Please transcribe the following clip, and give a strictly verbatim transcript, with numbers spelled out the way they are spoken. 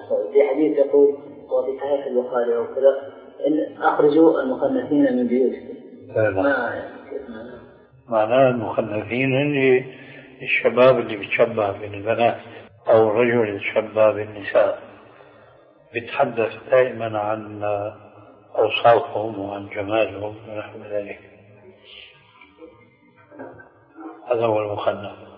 في حديث يقول وفي صحيح البخاري وكذا إن أخرجوا المخنثين من بيوتهم. ما معناه المخنثين اللي الشباب اللي بيتشبه بالبنات أو الرجل اللي بيتشبه بالنساء، بيتحدث دائما عن أوصافهم وعن جمالهم ونحو ذلك. هذا هو المخنث.